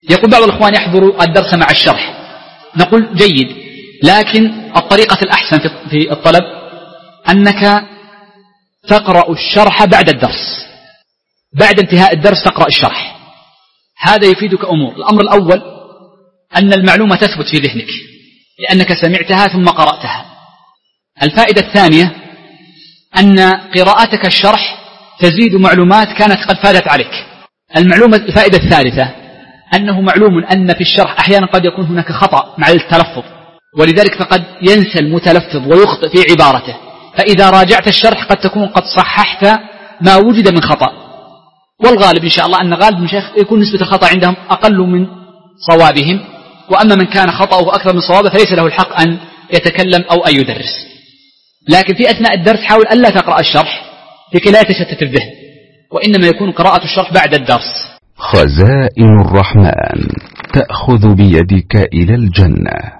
يقول بعض الإخوان يحضر الدرس مع الشرح. نقول جيد، لكن الطريقة الأحسن في الطلب أنك تقرأ الشرح بعد الدرس، بعد انتهاء الدرس تقرأ الشرح. هذا يفيدك أمور. الأمر الأول أن المعلومة تثبت في ذهنك لأنك سمعتها ثم قرأتها. الفائدة الثانية أن قراءتك الشرح تزيد معلومات كانت قد فادت عليك. الفائدة الثالثة أنه معلوم أن في الشرح أحيانا قد يكون هناك خطأ مع التلفظ، ولذلك فقد ينسى المتلفظ ويخطئ في عبارته، فإذا راجعت الشرح قد تكون قد صححت ما وجد من خطأ. والغالب إن شاء الله أن غالب المشايخ يكون نسبة الخطأ عندهم أقل من صوابهم، وأما من كان خطأه أكثر من صوابه فليس له الحق أن يتكلم أو أن يدرس. لكن في أثناء الدرس حاول ألا تقرأ الشرح لكي لا يتشتت الذهن، وإنما يكون قراءة الشرح بعد الدرس. خزائن الرحمن تأخذ بيدك إلى الجنة.